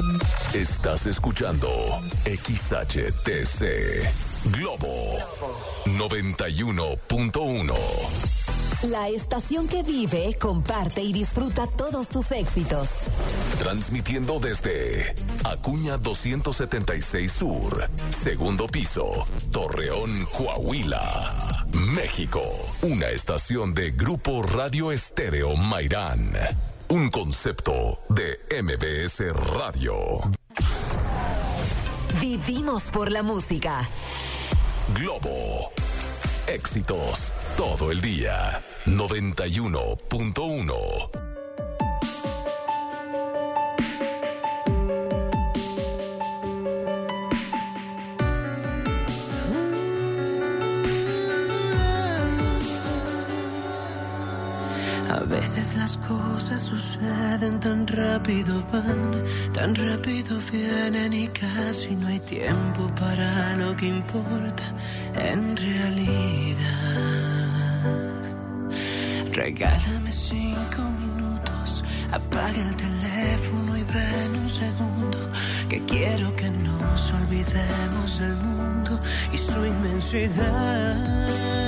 Estás escuchando XHTC Globo 91.1. La estación que vive, comparte y disfruta todos tus éxitos. Transmitiendo desde Acuña 276 Sur, segundo piso, Torreón, Coahuila, México. Una estación de Grupo Radio Estéreo Mairán. Un concepto de MBS Radio. Vivimos por la música. Globo. Éxitos todo el día. 91.1. A veces las cosas suceden tan rápido, van, tan rápido vienen y casi no hay tiempo para lo que importa en realidad. Regálame 5 minutos, apaga el teléfono y ven un segundo, que quiero que nos olvidemos del mundo y su inmensidad.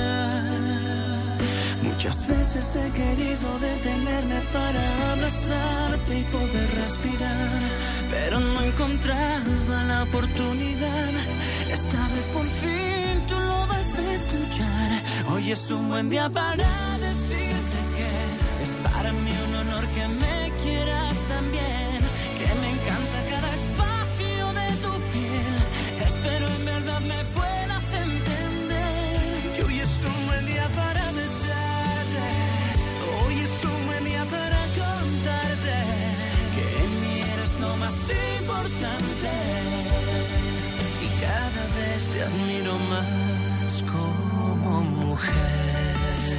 Muchas veces he querido detenerme para abrazarte y poder respirar, pero no encontraba la oportunidad. Esta vez por fin tú lo vas a escuchar. Hoy es un buen día para decirte que es para mí un honor que me quieras también, que me encanta cada espacio de tu piel. Espero en verdad me puedas entender, que hoy es un buen día para besarte. Hoy es un buen día para contarte que en mí eres lo más importante y cada vez te admiro más como mujer.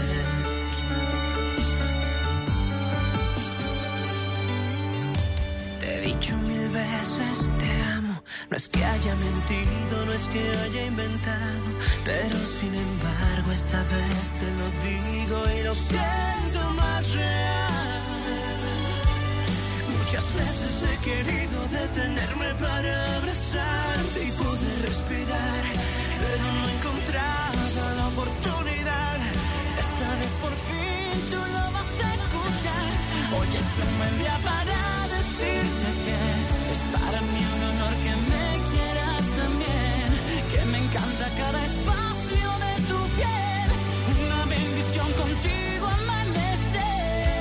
Te he dicho 1000 veces te amo, no es que haya mentido, no es que haya inventado, pero sin embargo esta vez te lo digo y lo siento más real. Muchas veces he querido detenerme para abrazarte y poder respirar, pero no encontraba la oportunidad. Esta vez por fin tú lo vas a escuchar. Hoy es un buen día para decirte que es para mí un honor que me quieras también, que me encanta cada espacio de tu piel. Una bendición contigo amanecer.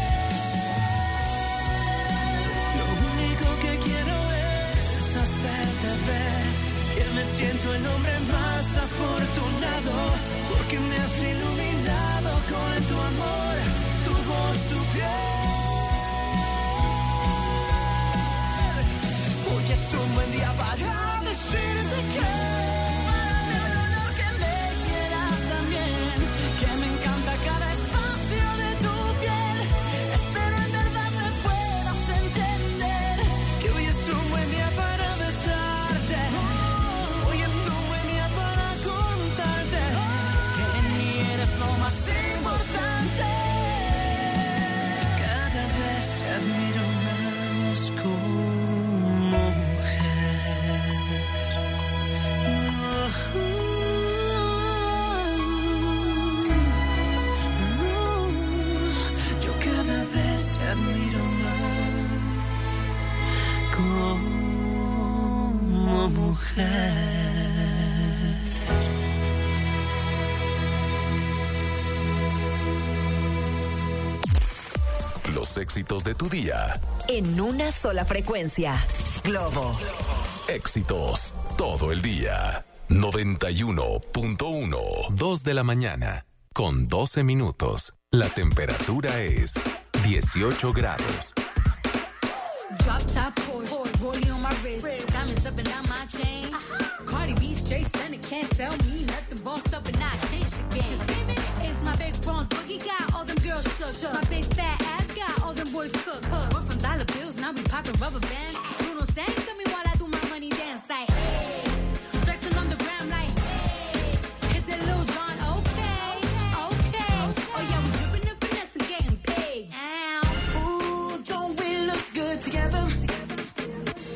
Lo único que quiero es hacerte ver que me siento el hombre más afortunado, porque me has iluminado con tu amor, tu voz, tu piel. Hoy es un buen día para decirte que es para mí un honor que me quieras también, que me encanta cada espacio de tu piel. Espero en verdad me puedas entender, que hoy es un buen día para besarte. Hoy es un buen día para contarte que en mí eres lo más importante. Cada vez te admiro más como yo cada vez te admiro más como mujer. Los éxitos de tu día. En una sola frecuencia. Globo. Éxitos todo el día. 91.1. 2 de la mañana. Con 12 minutos. La temperatura es 18 grados. Drop top Porsche, rollie on my wrist, diamonds up and down my chain. Cardi B straight stunning, can't tell me nothing. Bossed up and I changed the game. Cause baby, it's my big bronze boogie, got all them girls shook. My big fat ass got all them boys cooked. We're from dollar bills, now we popping rubber bands. Bruno sang to me while I do my money dance like, hey. Flexing on the gram like, hey. Hit that Lil Jon, okay, okay. Oh yeah, we dripping and finesse and getting paid. Ow. Ooh, don't we look good together?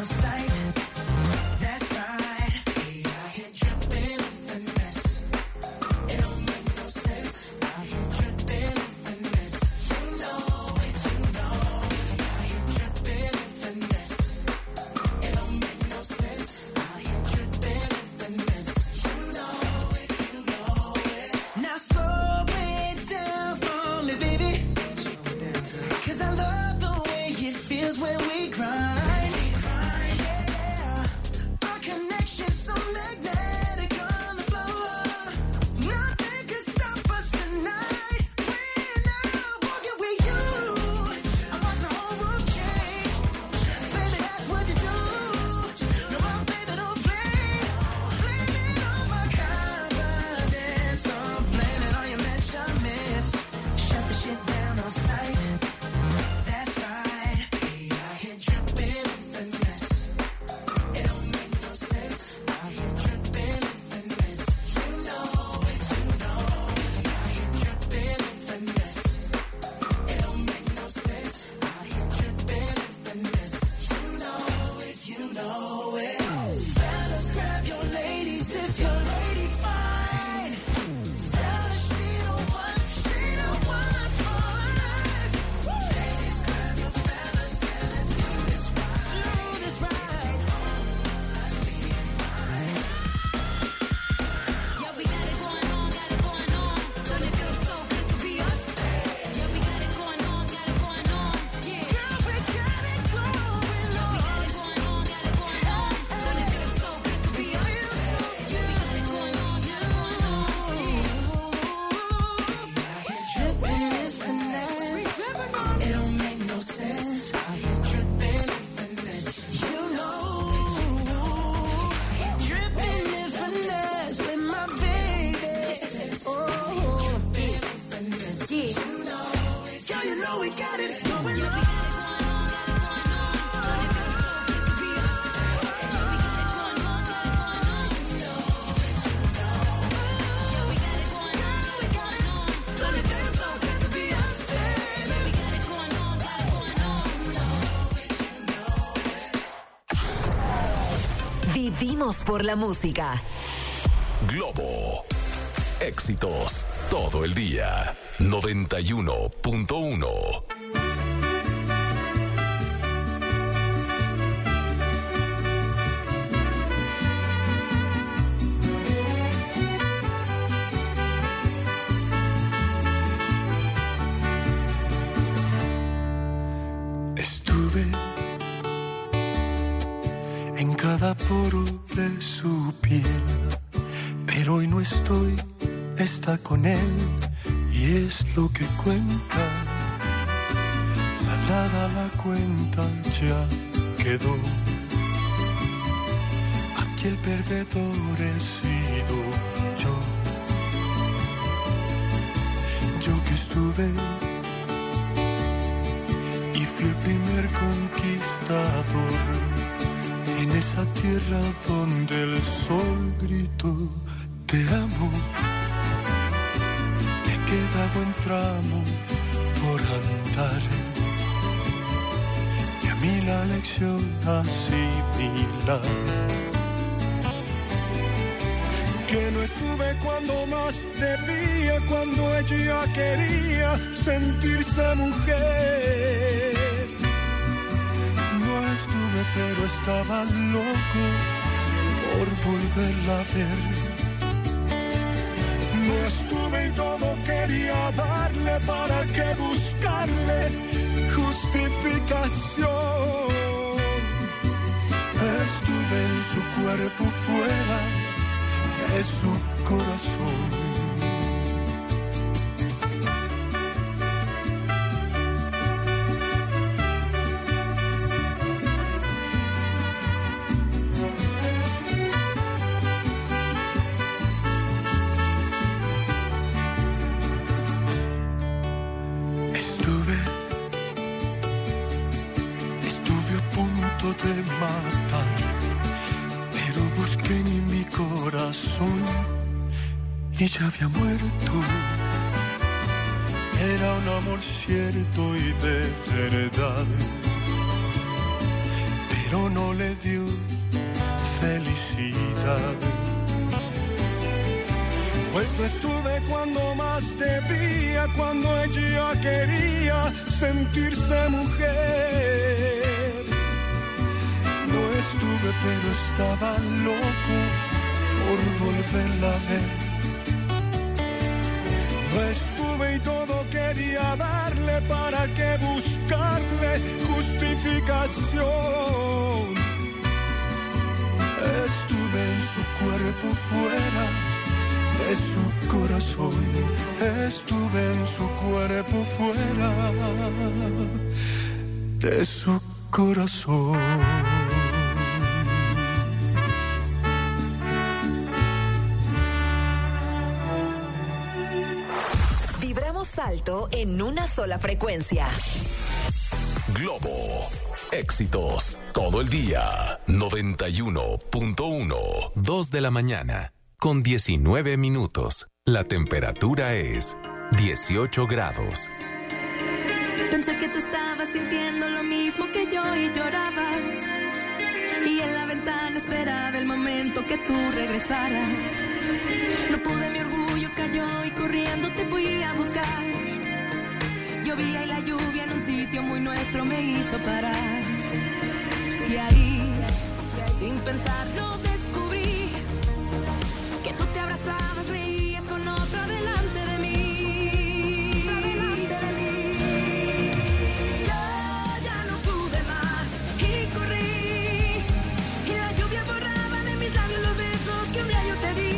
sight. That's right. Hey, out here dripping finesse. It don't make no sense. Out here dripping finesse. You know it, you know. Out here dripping finesse. It don't make no sense. Out here dripping finesse. You know it, you know it. Now slow it down for me, baby. 'Cause I love the way it feels when we grind. Yeah, our connection's so magnetic on the floor. Nothing can stop us tonight. When I'm walking with you, I watch the whole world change. Baby, that's what you do. No, my baby, don't blame it on my confidence. Don't blame it on your measurements. Shut the shit down on sight. That's right. Hey, out here dripping finesse. It don't make no sense. Out here dripping finesse. You know it, you know. Out here dripping finesse. It don't make no sense. Out here dripping finesse. You know it, you know it. Fellas, grab your ladies if your lady fine. Tell her she don't want for life. Ladies, grab your fellas and let's do this right. Do this right. Yeah, we got it going on, got it going on. Don't it feel so good to be us? Yeah, we got it going on, got it going on. Yeah, Girl, we got it going on. yeah, we got it going on, got it going on. Don't it feel so good to be us? Yeah, we got it going on, got it going on. Dripping finesse. It don't make no sense. Out here dripping finesse. You know. Dripping in finesse with my baby. Oh, dripping finesse. Yeah. You know. Girl, you know we got it going Yeah, on. we got it going on, got it going on. Don't it feel so good to be us? Yeah, we got it going on, got it going on. Yeah, we got it going on, got it going on. Don't it feel so good to be us? Yeah, we got it going on, got it going on. Vivimos por la música. Globo. Éxitos todo el día. 91.1. Estuve en cada poro de su piel, pero hoy no estoy, está con él y es lo que cuenta. Saldada la cuenta ya quedó. Aquí el perdedor he sido yo. Yo que estuve y fui el primer conquistador en esa tierra donde el sol gritó te amo. Me queda buen tramo por andar y a mí la lección asimilar. Que no estuve cuando más debía, cuando ella quería sentirse mujer. No estuve, pero estaba loco por volverla a ver. No estuve y todo quería darle, para que buscarle justificación. Estuve en su cuerpo fuera de su corazón. Estuve a punto de matar, pero busqué en mi corazón y ya había muerto. Era un amor cierto y de verdad, pero no le felicidad. Pues no estuve cuando más debía, cuando ella quería sentirse mujer. No estuve, pero estaba loco por volverla a ver. No estuve y todo quería darle, para que buscarle justificación. Estuve en su cuerpo, fuera de su corazón. Estuve en su cuerpo, fuera de su corazón. Vibramos alto en una sola frecuencia. Globo. Éxitos todo el día. 91.1. 2 de la mañana. Con 19 minutos. La temperatura es 18 grados. Pensé que tú estabas sintiendo lo mismo que yo y llorabas. Y en la ventana esperaba el momento que tú regresaras. No pude, mi orgullo cayó y corriendo te fui a buscar. Llovía y la lluvia en un sitio muy nuestro me hizo parar. Y ahí, sin pensarlo, descubrí que tú te abrazabas, reías con otra delante de mí. Yo ya no pude más y corrí. Y la lluvia borraba de mis labios los besos que un día yo te di.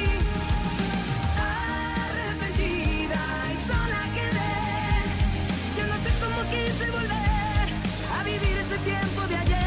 Arrepentida y sola quedé. Yo no sé cómo quise volver a vivir ese tiempo de ayer.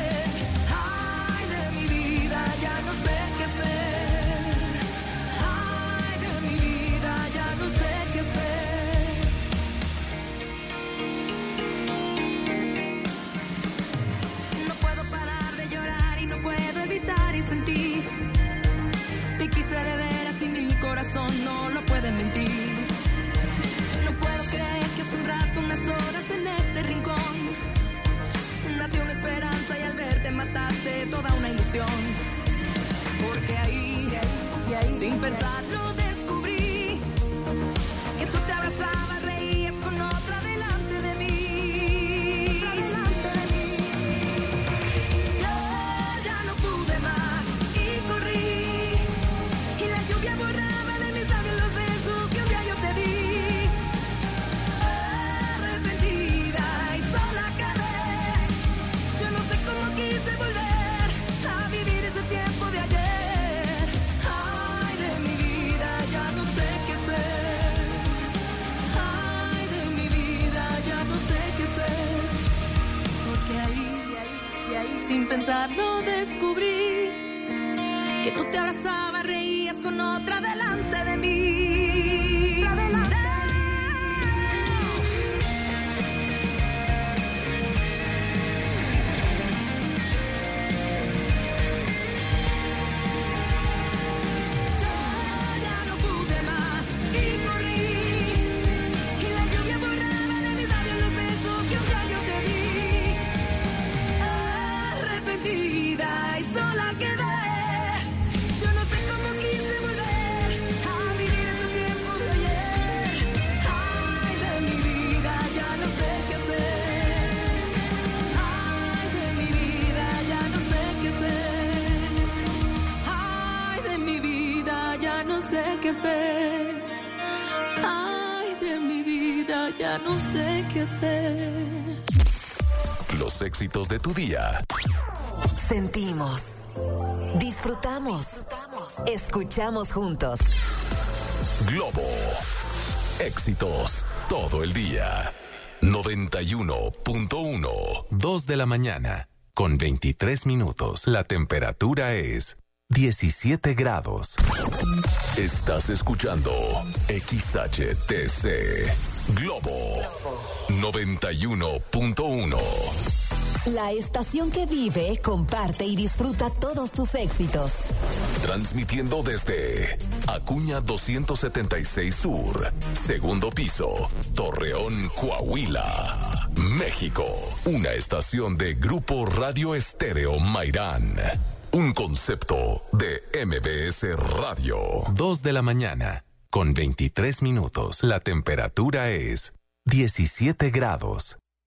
No lo pueden mentir. No puedo creer que hace un rato, unas horas en este rincón, nació una esperanza y al verte mataste toda una ilusión. Porque ahí, sin pensarlo, descubrí que tú te abrazabas, reías con otra delante de mí. Yo ya no pude más y corrí. Y la lluvia borraba de mis labios los besos que un día yo te di. Arrepentida y sola quedé. Yo no sé cómo quise volver a vivir ese tiempo de ayer. Ay, de mi vida ya no sé qué ser. Ay, de mi vida ya no sé qué ser. Porque ahí, sin pensarlo, descubrí que tú te abrazabas, reías con otra delante de mí. Yo ya no pude más y corrí. Y la lluvia borraba de mis labios los besos que un día yo te di. Arrepentida y sola quedé. Qué hacer. Ay, de mi vida ya no sé qué hacer. Los éxitos de tu día. Sentimos, disfrutamos, escuchamos juntos. Globo. Éxitos todo el día. 91.1. 2 de la mañana. Con 23 minutos. La temperatura es 17 grados. Estás escuchando XHTC Globo 91.1. La estación que vive, comparte y disfruta todos tus éxitos. Transmitiendo desde Acuña 276 Sur, segundo piso, Torreón, Coahuila, México. Una estación de Grupo Radio Estéreo Mairán. Un concepto de MBS Radio. 2 de la mañana, con 23 minutos. La temperatura es 17 grados.